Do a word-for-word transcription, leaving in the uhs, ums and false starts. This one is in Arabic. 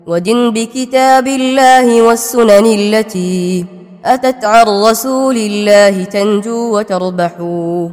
ودن بكتاب الله والسنن التي أتت عن رسول الله تنجو وتربح